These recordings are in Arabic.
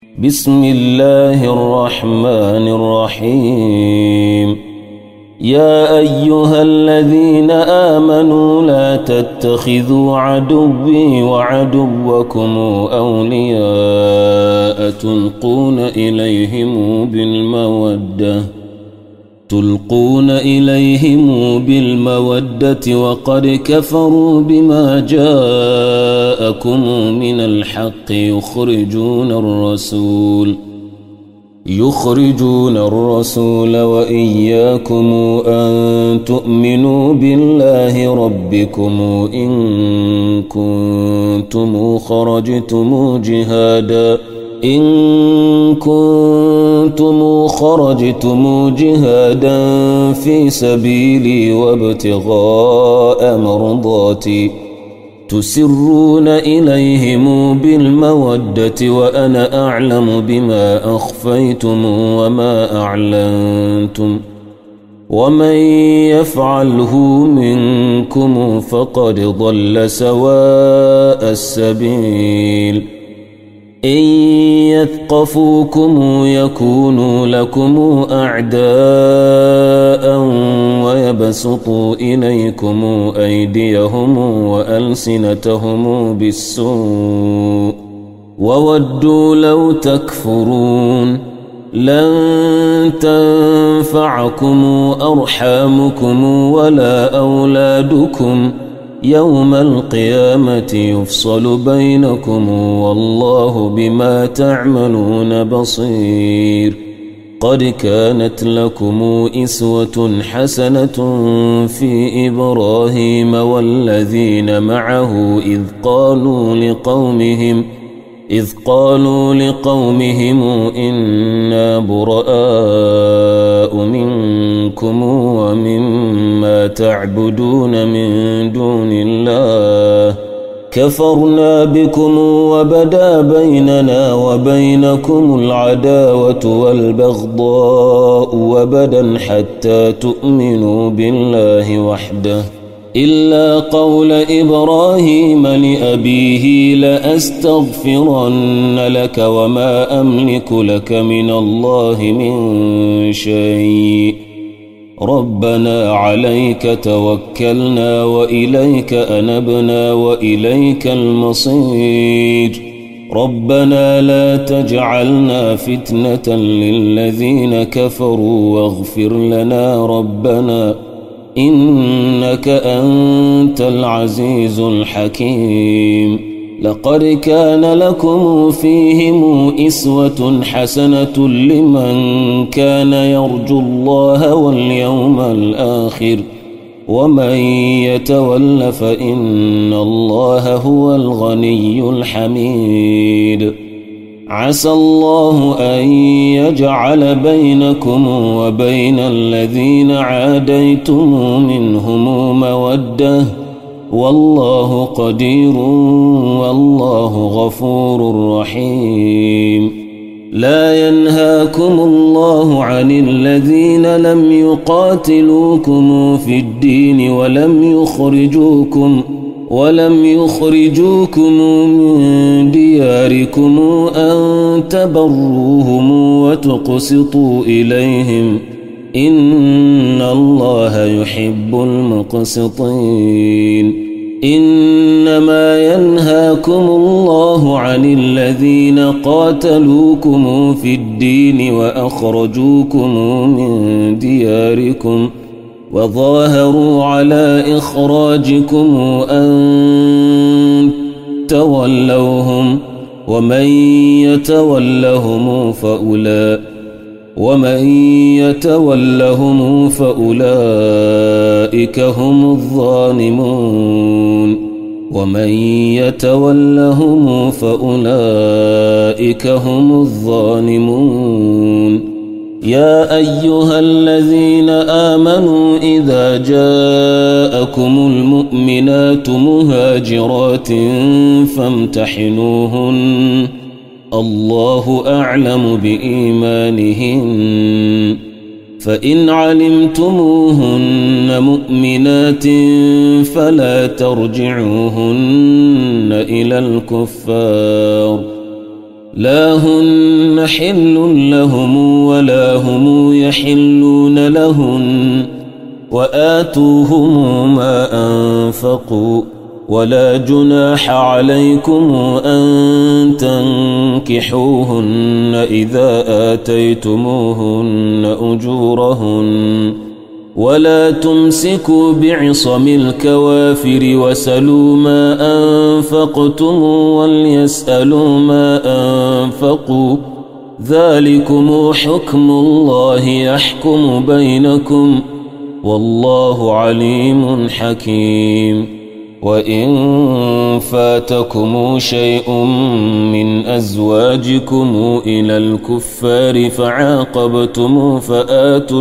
بسم الله الرحمن الرحيم. يا أيها الذين آمنوا لا تتخذوا عدوي وعدوكم أولياء تلقون إليهم بالمودة وقد كفروا بما جاءكم من الحق يخرجون الرسول وإياكم أن تؤمنوا بالله ربكم إن كنتم خرجتم جهادا في سبيلي وابتغاء مرضاتي تسرون إليهم بالمودة وأنا أعلم بما أخفيتم وما أعلنتم ومن يفعله منكم فقد ضل سواء السبيل. إن يثقفوكم يكونوا لكم أعداء ويبسطوا إليكم أيديهم وألسنتهم بالسوء وودوا لو تكفرون. لن تنفعكم أرحامكم ولا أولادكم يوم القيامة يفصل بينكم والله بما تعملون بصير. قد كانت لكم إسوة حسنة في إبراهيم والذين معه إذ قالوا لقومهم إنا براء منكم ومما تعبدون من دون الله كفرنا بكم وبدا بيننا وبينكم العداوة والبغضاء وبدا حتى تؤمنوا بالله وحده إلا قول إبراهيم لأبيه لأستغفرن لك وما أملك لك من الله من شيء ربنا عليك توكلنا وإليك أنبنا وإليك المصير. ربنا لا تجعلنا فتنة للذين كفروا واغفر لنا ربنا إنك أنت العزيز الحكيم. لقد كان لكم فيهم إسوة حسنة لمن كان يرجو الله واليوم الآخر ومن يتول فإن الله هو الغني الحميد. عسى الله أن يجعل بينكم وبين الذين عاديتم منهم مودة والله قدير والله غفور رحيم. لا ينهاكم الله عن الذين لم يقاتلوكم في الدين ولم يخرجوكم من دياركم أن تبروهم وتقسطوا إليهم إن الله يحب المقسطين. إنما ينهاكم الله عن الذين قاتلوكم في الدين وأخرجوكم من دياركم وظاهروا على إخراجكم أن تولوهم ومن يتولهم فأولئك هم الظالمون. يا أيها الذين آمنوا إذا جاءكم المؤمنات مهاجرات فامتحنوهن الله أعلم بإيمانهن فإن علمتموهن مؤمنات فلا ترجعوهن إلى الكفار لا هن حل لهم ولا هم يحلون لهن وآتوهم ما أنفقوا ولا جناح عليكم أن تنكحوهن إذا آتيتموهن أجورهن ولا تمسكوا بعصم الكوافر وسلوا ما أنفقتم وليسألوا ما أنفقوا ذلكم حكم الله يحكم بينكم والله عليم حكيم وإن فاتكم شيء من أزواجكم إلى الكفار فعاقبتم فآتوا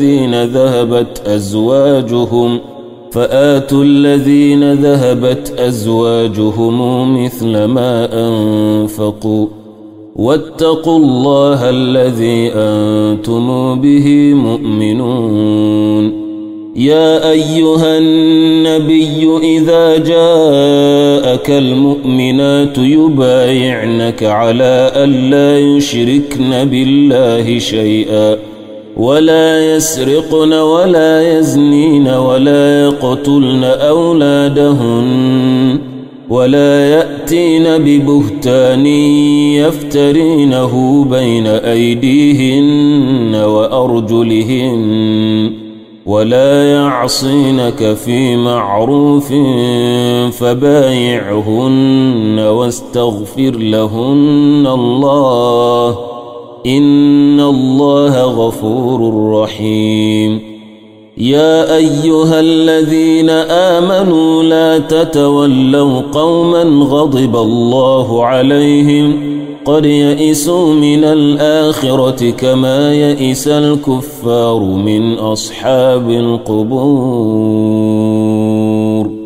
الذين ذهبت أزواجهم مثل ما أنفقوا واتقوا الله الذي أنتم به مؤمنون يا أيها النبي إذا جاءك المؤمنات يبايعنك على ألا يشركن بالله شيئا ولا يسرقن ولا يزنين ولا يقتلن أولادهن ولا يأتين ببهتان يفترينه بين أيديهن وأرجلهن ولا يعصينك في معروف فبايعهن واستغفر لهن الله إن الله غفور رحيم يا أيها الذين آمنوا لا تتولوا قوما غضب الله عليهم قد يئسوا من الآخرة كما يئس الكفار من أصحاب القبور